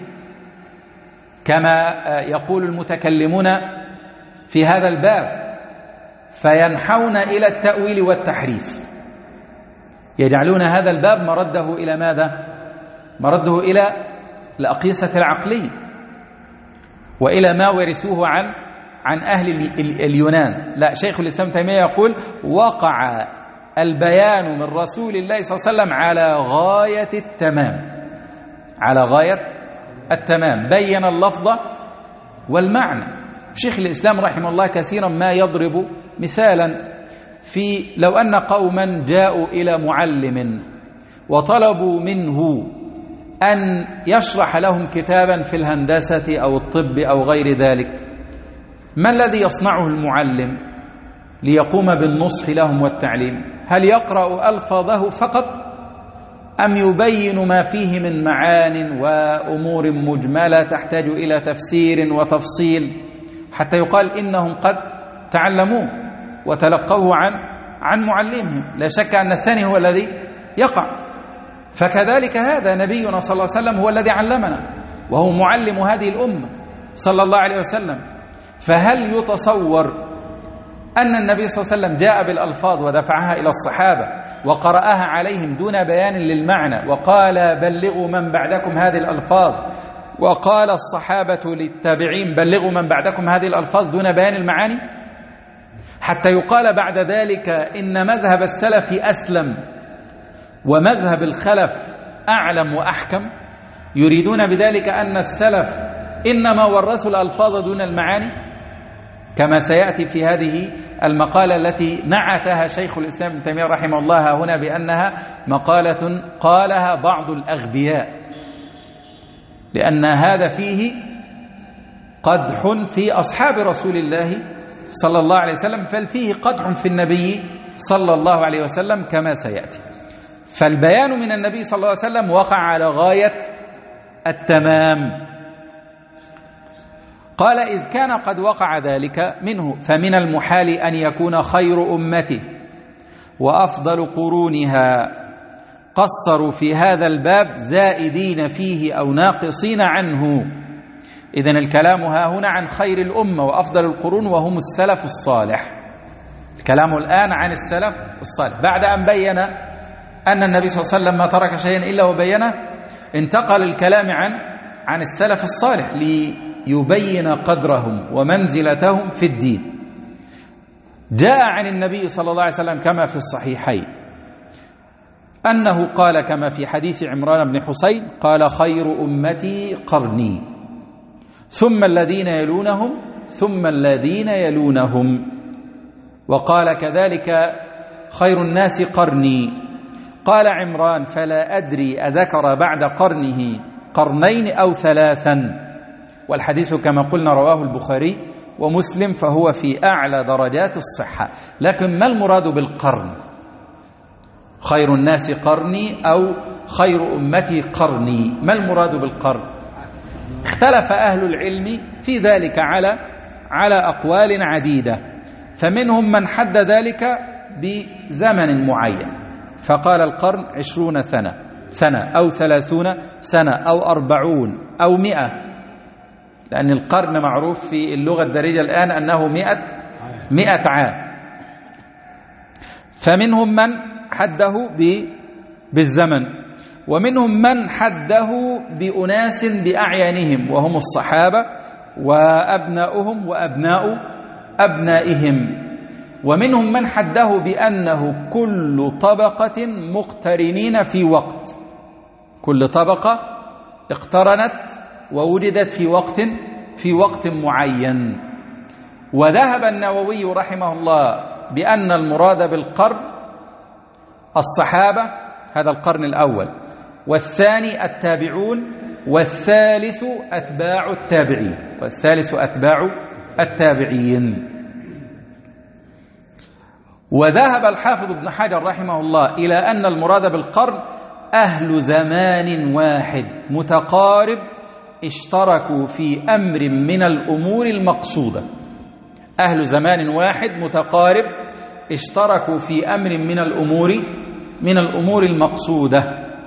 كما يقول المتكلمون في هذا الباب، فينحون إلى التأويل والتحريف، يجعلون هذا الباب مرده إلى ماذا؟ مرده إلى الأقيسة العقلية وإلى ما ورثوه عن عن أهل اليونان. لا، شيخ الإسلام تيمية يقول: وقع البيان من رسول الله صلى الله عليه وسلم على غاية التمام، على غاية التمام، بين اللفظ والمعنى. شيخ الإسلام رحمه الله كثيرا ما يضرب مثالا في لو أن قوما جاءوا إلى معلم وطلبوا منه أن يشرح لهم كتابا في الهندسة أو الطب أو غير ذلك، ما الذي يصنعه المعلم ليقوم بالنصح لهم والتعليم؟ هل يقرأ ألفاظه فقط أم يبين ما فيه من معان وأمور مجملة تحتاج إلى تفسير وتفصيل حتى يقال إنهم قد تعلموه وتلقوه عن عن معلمهم؟ لا شك أن الثاني هو الذي يقع. فكذلك هذا نبينا صلى الله عليه وسلم هو الذي علمنا، وهو معلم هذه الأمة صلى الله عليه وسلم. فهل يتصور أن النبي صلى الله عليه وسلم جاء بالألفاظ ودفعها إلى الصحابة وقرأها عليهم دون بيان للمعنى وقال: بلغوا من بعدكم هذه الألفاظ، وقال الصحابة للتابعين: بلغوا من بعدكم هذه الألفاظ، دون بيان المعاني؟ حتى يقال بعد ذلك إن مذهب السلف أسلم ومذهب الخلف أعلم وأحكم، يريدون بذلك أن السلف إنما ورثوا الألفاظ دون المعاني، كما سيأتي في هذه المقالة التي نعتها شيخ الإسلام ابن تيمية رحمه الله هنا بأنها مقالة قالها بعض الأغبياء، لأن هذا فيه قدح في أصحاب رسول الله صلى الله عليه وسلم، بل فيه قدح في النبي صلى الله عليه وسلم كما سيأتي. فالبيان من النبي صلى الله عليه وسلم وقع على غاية التمام. قال: إذ كان قد وقع ذلك منه فمن المحال أن يكون خير أمته وأفضل قرونها قصروا في هذا الباب زائدين فيه أو ناقصين عنه. إذن الكلام ها هنا عن خير الأمة وأفضل القرون وهم السلف الصالح. الكلام الآن عن السلف الصالح بعد أن بين أن النبي صلى الله عليه وسلم ما ترك شيئا إلا وبينه، انتقل الكلام عن عن السلف الصالح ليبين قدرهم ومنزلتهم في الدين. جاء عن النبي صلى الله عليه وسلم كما في الصحيحين أنه قال كما في حديث عمران بن حسين قال: خير أمتي قرني ثم الذين يلونهم ثم الذين يلونهم. وقال كذلك: خير الناس قرني. قال عمران: فلا أدري أذكر بعد قرنه قرنين أو ثلاثا. والحديث كما قلنا رواه البخاري ومسلم، فهو في أعلى درجات الصحة. لكن ما المراد بالقرن؟ خير الناس قرني أو خير أمتي قرني، ما المراد بالقرن؟ اختلف أهل العلم في ذلك على على أقوال عديدة، فمنهم من حد ذلك بزمن معين فقال: القرن عشرون سنة سنة أو ثلاثون سنة أو أربعون أو مئة، لأن القرن معروف في اللغة الدارجة الآن أنه مئة مئة عام. فمنهم من حده بالزمن، ومنهم من حده بأناس بأعيانهم وهم الصحابة وأبناؤهم وأبناء أبنائهم، ومنهم من حده بأنه كل طبقة مقترنين في وقت، كل طبقة اقترنت ووجدت في وقت في وقت معين. وذهب النووي رحمه الله بأن المراد بالقرن الصحابة، هذا القرن الأول، والثاني التابعون، والثالث أتباع التابعين والثالث أتباع التابعين. وذهب الحافظ ابن حجر رحمه الله إلى أن المراد بالقرن أهل زمان واحد متقارب اشتركوا في أمر من الأمور المقصودة، أهل زمان واحد متقارب اشتركوا في أمر من الأمور من الأمور المقصودة.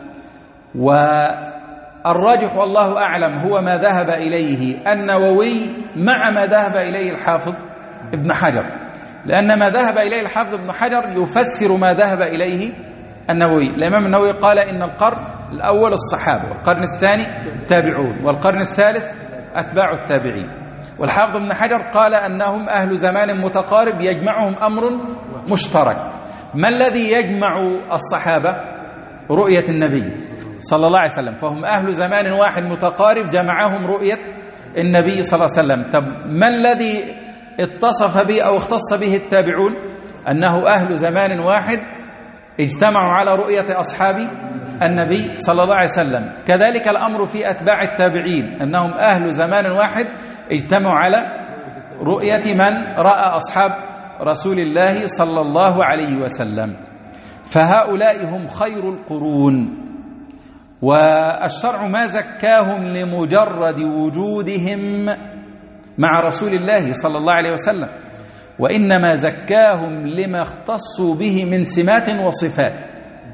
والراجح والله أعلم هو ما ذهب إليه النووي مع ما ذهب إليه الحافظ ابن حجر، لأن ما ذهب إليه الحافظ ابن حجر يفسر ما ذهب إليه النووي. الإمام النووي قال إن القرن الأول الصحابة، والقرن الثاني التابعون، والقرن الثالث أتباع التابعين. والحافظ ابن حجر قال أنهم أهل زمان متقارب يجمعهم أمر مشترك. ما الذي يجمع الصحابة؟ رؤية النبي صلى الله عليه وسلم، فهم أهل زمان واحد متقارب جمعهم رؤية النبي صلى الله عليه وسلم. طب ما الذي اتصف به أو اختص به التابعون؟ أنه أهل زمان واحد اجتمعوا على رؤية أصحاب النبي صلى الله عليه وسلم. كذلك الأمر في أتباع التابعين، أنهم أهل زمان واحد اجتمعوا على رؤية من رأى أصحاب رسول الله صلى الله عليه وسلم. فهؤلاء هم خير القرون، والشرع ما زكاهم لمجرد وجودهم مع رسول الله صلى الله عليه وسلم، وإنما زكاهم لما اختصوا به من سمات وصفات.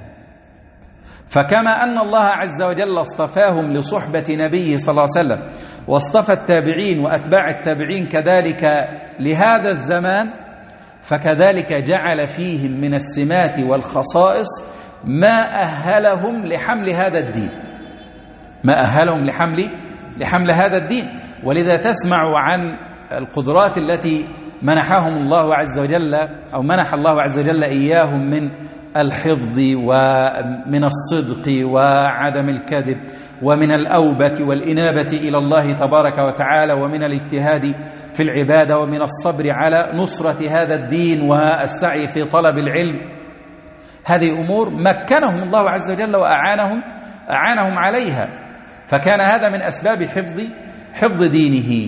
فكما أن الله عز وجل اصطفاهم لصحبة نبيه صلى الله عليه وسلم، واصطفى التابعين وأتباع التابعين كذلك لهذا الزمان، فكذلك جعل فيهم من السمات والخصائص ما أهلهم لحمل هذا الدين ما أهلهم لحمل لحمل هذا الدين. ولذا تسمع عن القدرات التي منحهم الله عز وجل أو منح الله عز وجل إياهم من الحفظ ومن الصدق وعدم الكذب ومن الأوبة والإنابة إلى الله تبارك وتعالى ومن الاجتهاد في العبادة ومن الصبر على نصرة هذا الدين والسعي في طلب العلم. هذه أمور مكنهم الله عز وجل وأعانهم أعانهم عليها، فكان هذا من أسباب حفظ حفظ دينه.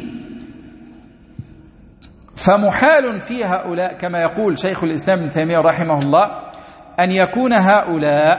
فمحال في هؤلاء كما يقول شيخ الإسلام ابن تيمية رحمه الله أن يكون هؤلاء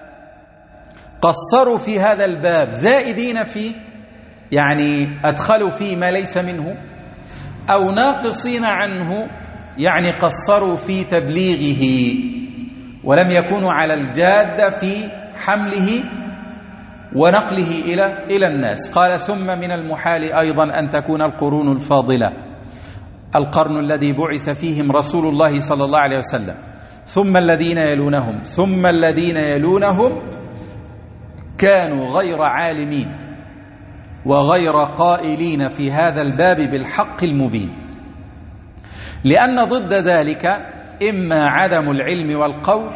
قصروا في هذا الباب زائدين فيه، يعني أدخلوا فيه ما ليس منه، أو ناقصين عنه، يعني قصروا في تبليغه ولم يكونوا على الجادة في حمله ونقله إلى إلى الناس. قال ثم من المحال أيضا أن تكون القرون الفاضلة القرن الذي بعث فيهم رسول الله صلى الله عليه وسلم، ثم الذين يلونهم، ثم الذين يلونهم كانوا غير عالمين وغير قائلين في هذا الباب بالحق المبين، لأن ضد ذلك إما عدم العلم والقول،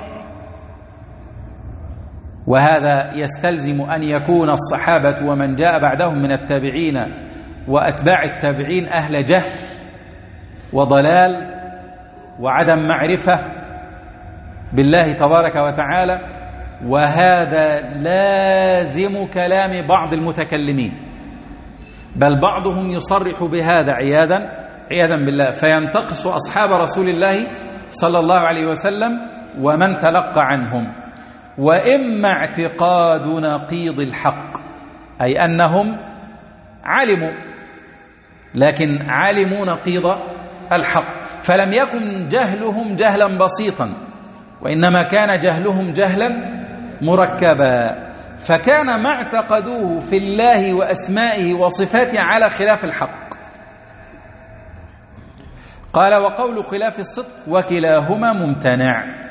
وهذا يستلزم أن يكون الصحابة ومن جاء بعدهم من التابعين وأتباع التابعين أهل جهل وضلال وعدم معرفة بالله تبارك وتعالى، وهذا لازم كلام بعض المتكلمين، بل بعضهم يصرح بهذا عياذا عياذا بالله، فينتقص أصحاب رسول الله صلى الله عليه وسلم ومن تلقى عنهم. وإما اعتقاد نقيض الحق، أي أنهم علموا لكن علموا نقيض الحق، فلم يكن جهلهم جهلا بسيطا، وإنما كان جهلهم جهلا مركبا، فكان ما اعتقدوه في الله وأسمائه وصفاته على خلاف الحق. قال وقول خلاف الصدق وكلاهما ممتنع،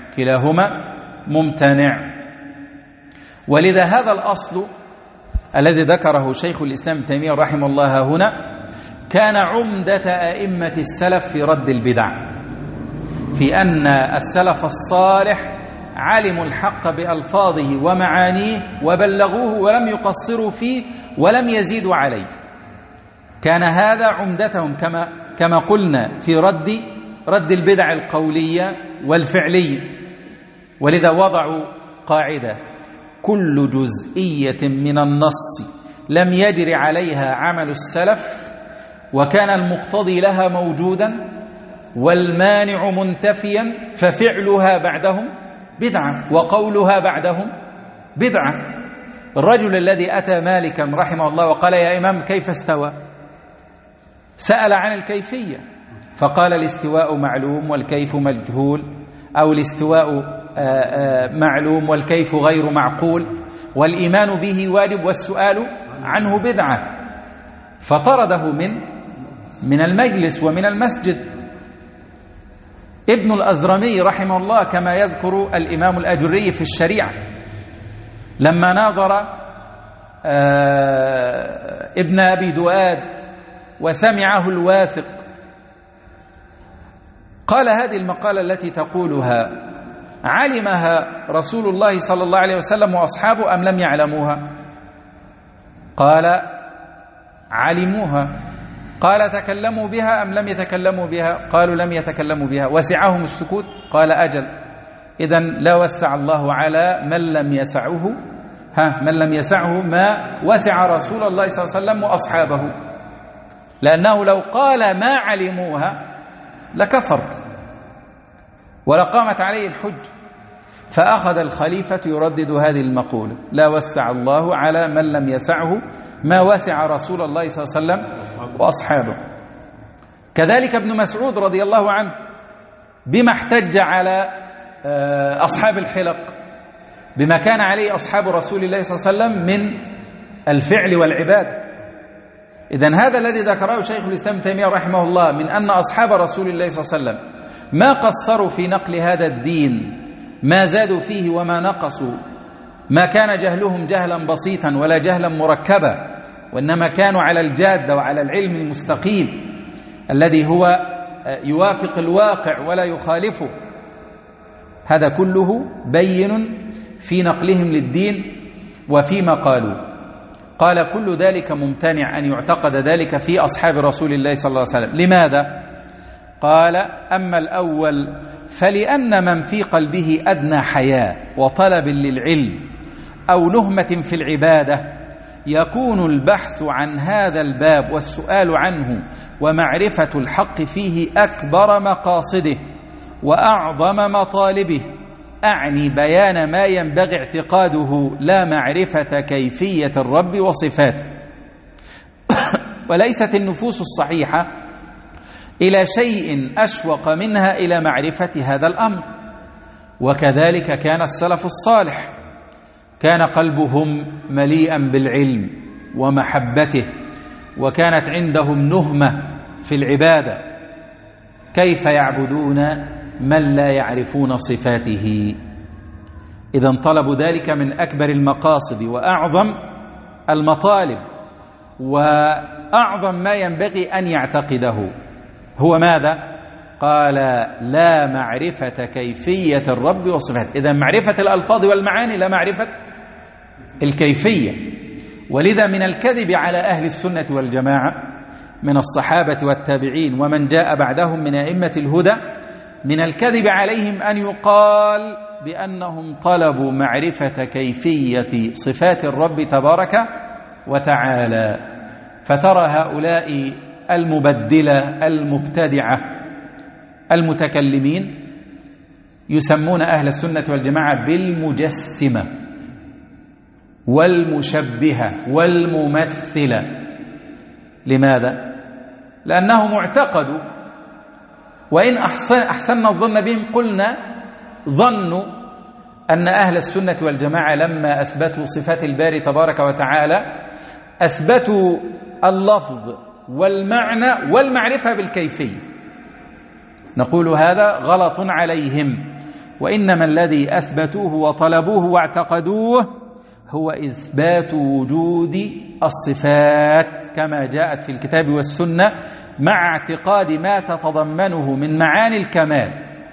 كلاهما ممتنع. ولذا هذا الأصل الذي ذكره شيخ الإسلام ابن تيمية رحمه الله هنا كان عمدة أئمة السلف في رد البدع، في أن السلف الصالح علموا الحق بألفاظه ومعانيه وبلغوه ولم يقصروا فيه ولم يزيدوا عليه. كان هذا عمدتهم كما كما قلنا في رد رد البدع القولية والفعلية. ولذا وضعوا قاعدة: كل جزئية من النص لم يجر عليها عمل السلف وكان المقتضي لها موجودا والمانع منتفيا ففعلها بعدهم بدعة وقولها بعدهم بدعة. الرجل الذي أتى مالكا رحمه الله وقال: يا إمام كيف استوى؟ سأل عن الكيفية فقال: الاستواء معلوم والكيف مجهول، أو الاستواء معلوم والكيف غير معقول، والإيمان به واجب والسؤال عنه بدعة. فطرده من من المجلس ومن المسجد. ابن الأزرمي رحمه الله كما يذكر الإمام الأجري في الشريعة لما ناظر ابن أبي دؤاد وسمعه الواثق قال: هذه المقالة التي تقولها علمها رسول الله صلى الله عليه وسلم وأصحابه أم لم يعلموها؟ قال: علموها. قال: تكلموا بها أم لم يتكلموا بها؟ قالوا: لم يتكلموا بها. وسعهم السكوت؟ قال: أجل، إذن لا وسع الله على من لم يسعه ها من لم يسعه ما وسع رسول الله صلى الله عليه وسلم وأصحابه، لأنه لو قال ما علموها لكفر ولقامت عليه الحج. فأخذ الخليفة يردد هذه المقولة: لا وسع الله على من لم يسعه ما وسع رسول الله صلى الله عليه وسلم وأصحابه. كذلك ابن مسعود رضي الله عنه بما احتج على أصحاب الحلق، بما كان عليه أصحاب رسول الله صلى الله عليه وسلم من الفعل والعباد. إذن هذا الذي ذكره شيخ الإسلام ابن تيمية رحمه الله من أن أصحاب رسول الله صلى الله عليه وسلم ما قصروا في نقل هذا الدين، ما زادوا فيه وما نقصوا، ما كان جهلهم جهلا بسيطا ولا جهلا مركبا، وإنما كانوا على الجادة وعلى العلم المستقيم الذي هو يوافق الواقع ولا يخالفه. هذا كله بين في نقلهم للدين وفيما قالوا. قال: كل ذلك ممتنع أن يعتقد ذلك في أصحاب رسول الله صلى الله عليه وسلم. لماذا؟ قال: أما الأول فلأن من في قلبه أدنى حياء وطلب للعلم أو نهمة في العبادة يكون البحث عن هذا الباب والسؤال عنه ومعرفة الحق فيه أكبر مقاصده وأعظم مطالبه، أعني بيان ما ينبغي اعتقاده لا معرفة كيفية الرب وصفاته. وليست النفوس الصحيحة إلى شيء أشوق منها إلى معرفة هذا الأمر. وكذلك كان السلف الصالح، كان قلبهم مليئا بالعلم ومحبته، وكانت عندهم نهمة في العبادة. كيف يعبدون من لا يعرفون صفاته؟ إذن طلبوا ذلك من أكبر المقاصد وأعظم المطالب وأعظم ما ينبغي أن يعتقده. هو ماذا؟ قال: لا معرفة كيفية الرب وصفاته. إذن معرفة الألفاظ والمعاني لا معرفة الكيفية. ولذا من الكذب على أهل السنة والجماعة من الصحابة والتابعين ومن جاء بعدهم من أئمة الهدى، من الكذب عليهم أن يقال بأنهم طلبوا معرفة كيفية صفات الرب تبارك وتعالى. فترى هؤلاء المبدلة المبتدعة المتكلمين يسمون أهل السنة والجماعة بالمجسمة والمشبهة والممثلة. لماذا؟ لأنهم اعتقدوا، وإن أحسن أحسننا الظن بهم قلنا ظنوا أن أهل السنة والجماعة لما أثبتوا صفات الباري تبارك وتعالى أثبتوا اللفظ والمعنى والمعرفة بالكيفية. نقول هذا غلط عليهم، وإنما الذي أثبتوه وطلبوه واعتقدوه هو إثبات وجود الصفات كما جاءت في الكتاب والسنة مع اعتقاد ما تتضمنه من معاني الكمال.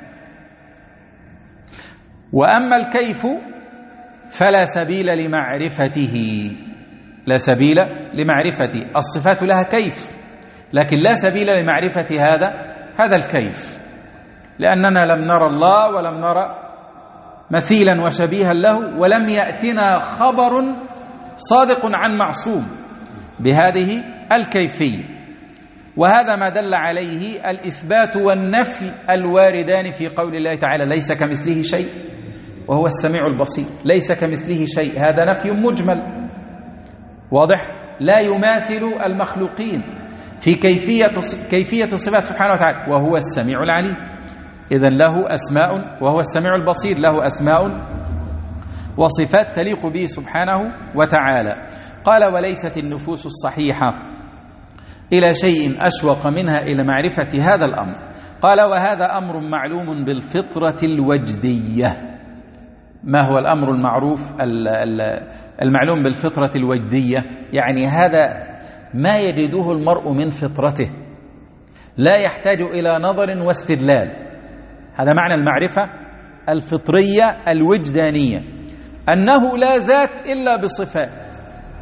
وأما الكيف فلا سبيل لمعرفته، لا سبيل لمعرفته. الصفات لها كيف، لكن لا سبيل لمعرفة هذا هذا الكيف، لأننا لم نرى الله ولم نرى مثيلا وشبيها له، ولم يأتنا خبر صادق عن معصوم بهذه الكيفية. وهذا ما دل عليه الإثبات والنفي الواردان في قول الله تعالى: ليس كمثله شيء وهو السميع البصير. ليس كمثله شيء، هذا نفي مجمل واضح، لا يماثل المخلوقين في كيفية كيفية الصفات سبحانه وتعالى، وهو السميع العليم. إذن له أسماء، وهو السميع البصير، له أسماء وصفات تليق به سبحانه وتعالى. قال: وليست النفوس الصحيحة إلى شيء أشوق منها إلى معرفة هذا الأمر. قال: وهذا أمر معلوم بالفطرة الوجدية. ما هو الأمر المعروف المعلوم بالفطرة الوجدية؟ يعني هذا ما يجده المرء من فطرته، لا يحتاج إلى نظر واستدلال. هذا معنى المعرفة الفطرية الوجدانية، أنه لا ذات إلا بصفات.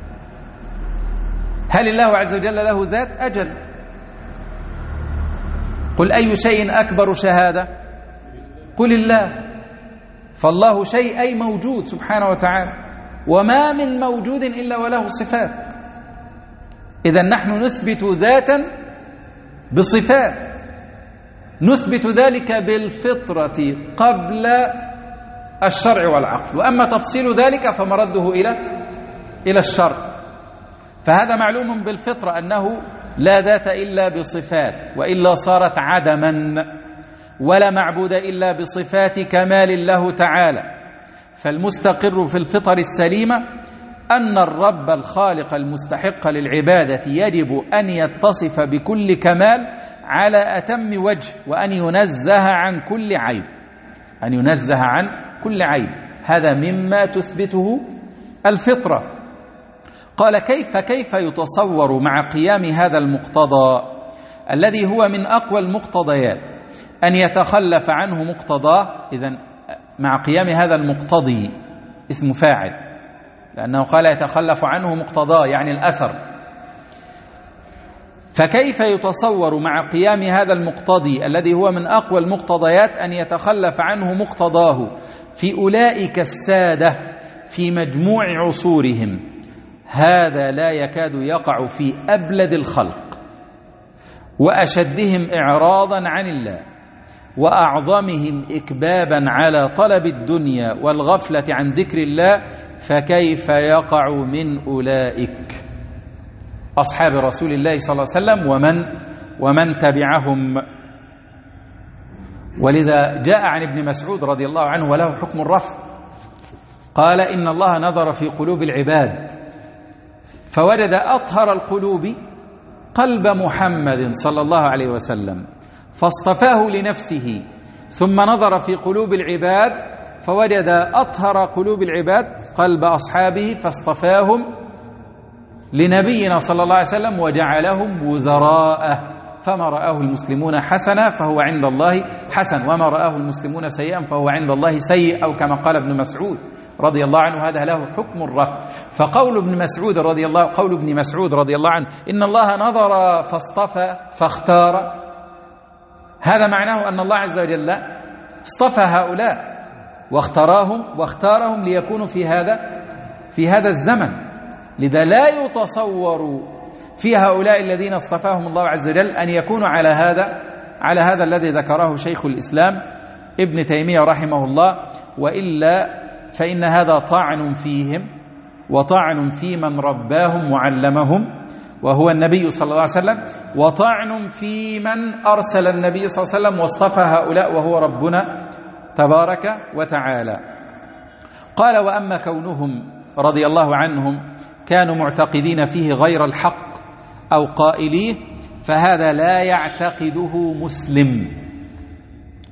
هل الله عز وجل له ذات؟ أجل. قل أي شيء أكبر شهادة؟ قل الله. فالله شيء أي موجود سبحانه وتعالى، وما من موجود إلا وله صفات. إذن نحن نثبت ذاتا بصفات، نثبت ذلك بالفطرة قبل الشرع والعقل، وأما تفصيل ذلك فمرده إلى إلى الشرع. فهذا معلوم بالفطرة أنه لا ذات إلا بصفات، وإلا صارت عدما، ولا معبود إلا بصفات كمال له تعالى. فالمستقر في الفطر السليمة أن الرب الخالق المستحق للعبادة يجب أن يتصف بكل كمال على أتم وجه، وأن ينزه عن كل عيب، أن ينزه عن كل عيب. هذا مما تثبته الفطرة. قال: كيف كيف يتصور مع قيام هذا المقتضى الذي هو من أقوى المقتضيات أن يتخلف عنه مقتضاه؟ إذن مع قيام هذا المقتضي اسم فاعل، لأنه قال يتخلف عنه مقتضاه يعني الأثر. فكيف يتصور مع قيام هذا المقتضي الذي هو من أقوى المقتضيات أن يتخلف عنه مقتضاه في أولئك السادة في مجموع عصورهم؟ هذا لا يكاد يقع في أبلد الخلق وأشدهم إعراضا عن الله وأعظمهم إكبابا على طلب الدنيا والغفلة عن ذكر الله. فكيف يقع من أولئك أصحاب رسول الله صلى الله عليه وسلم ومن ومن تبعهم؟ ولذا جاء عن ابن مسعود رضي الله عنه وله حكم الرفع، قال: إن الله نظر في قلوب العباد فوجد أطهر القلوب قلب محمد صلى الله عليه وسلم فاصطفاه لنفسه، ثم نظر في قلوب العباد فوجد أطهر قلوب العباد قلب أصحابه فاصطفاهم لنبينا صلى الله عليه وسلم وجعلهم وزراءه. فما رآه المسلمون حسنا فهو عند الله حسن، وما رآه المسلمون سيئا فهو عند الله سيء، أو كما قال ابن مسعود رضي الله عنه. هذا له حكم الرفع. فقول ابن مسعود رضي الله قول ابن مسعود رضي الله عنه إن الله نظر فاصطفى فاختار، هذا معناه أن الله عز وجل اصطفى هؤلاء واختارهم واختارهم ليكونوا في هذا في هذا الزمن. لذا لا يتصور في هؤلاء الذين اصطفاهم الله عز وجل أن يكونوا على هذا على هذا الذي ذكره شيخ الإسلام ابن تيمية رحمه الله، وإلا فإن هذا طعن فيهم وطعن في من رباهم وعلمهم وهو النبي صلى الله عليه وسلم، وطعن في من أرسل النبي صلى الله عليه وسلم واصطفى هؤلاء وهو ربنا تبارك وتعالى. قال: وأما كونهم رضي الله عنهم كانوا معتقدين فيه غير الحق أو قائليه فهذا لا يعتقده مسلم،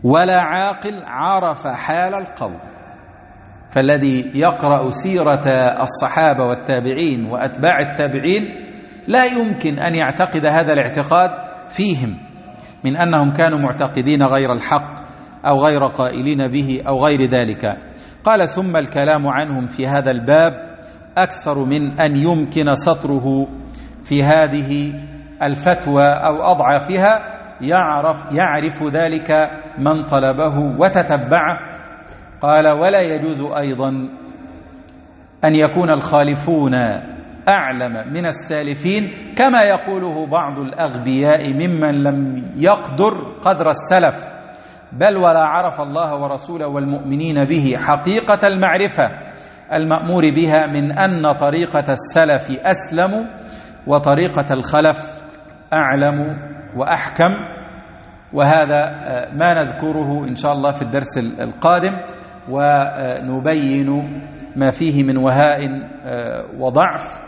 ولا عاقل عرف حال القوم. فالذي يقرأ سيرة الصحابة والتابعين وأتباع التابعين لا يمكن أن يعتقد هذا الاعتقاد فيهم من أنهم كانوا معتقدين غير الحق أو غير قائلين به أو غير ذلك. قال: ثم الكلام عنهم في هذا الباب أكثر من أن يمكن سطره في هذه الفتوى أو أضعافها، يعرف, يعرف ذلك من طلبه وتتبعه. قال: ولا يجوز أيضا أن يكون الخالفون أعلم من السالفين كما يقوله بعض الأغبياء ممن لم يقدر قدر السلف، بل ولا عرف الله ورسوله والمؤمنين به حقيقة المعرفة المأمور بها من أن طريقة السلف أسلم وطريقة الخلف أعلم وأحكم. وهذا ما نذكره إن شاء الله في الدرس القادم، ونبين ما فيه من وهاء وضعف.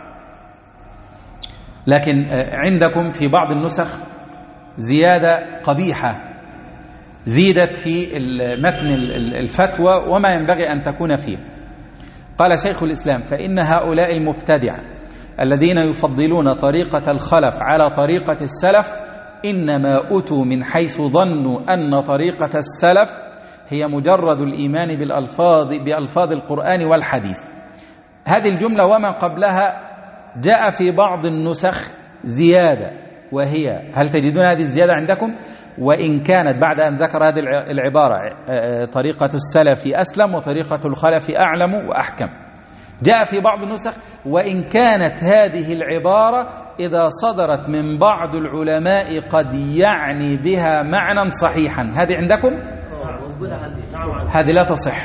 لكن عندكم في بعض النسخ زيادة قبيحة زيدت في متن الفتوى وما ينبغي أن تكون فيه. قال شيخ الإسلام: فإن هؤلاء المبتدعة الذين يفضلون طريقة الخلف على طريقة السلف إنما أتوا من حيث ظنوا أن طريقة السلف هي مجرد الإيمان بالألفاظ بألفاظ القرآن والحديث. هذه الجملة وما قبلها جاء في بعض النسخ زيادة، وهي: هل تجدون هذه الزيادة عندكم؟ وإن كانت بعد أن ذكر هذه العبارة طريقة السلف أسلم وطريقة الخلف أعلم وأحكم، جاء في بعض النسخ: وإن كانت هذه العبارة إذا صدرت من بعض العلماء قد يعني بها معنى صحيحا. هذه عندكم؟ هذه لا تصح،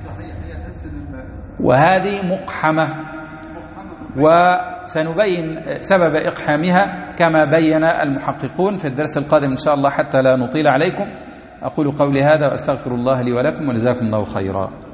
وهذه مقحمة، وسنبين سبب إقحامها كما بين المحققون في الدرس القادم إن شاء الله حتى لا نطيل عليكم. أقول قولي هذا وأستغفر الله لي ولكم، وجزاكم الله خيرا.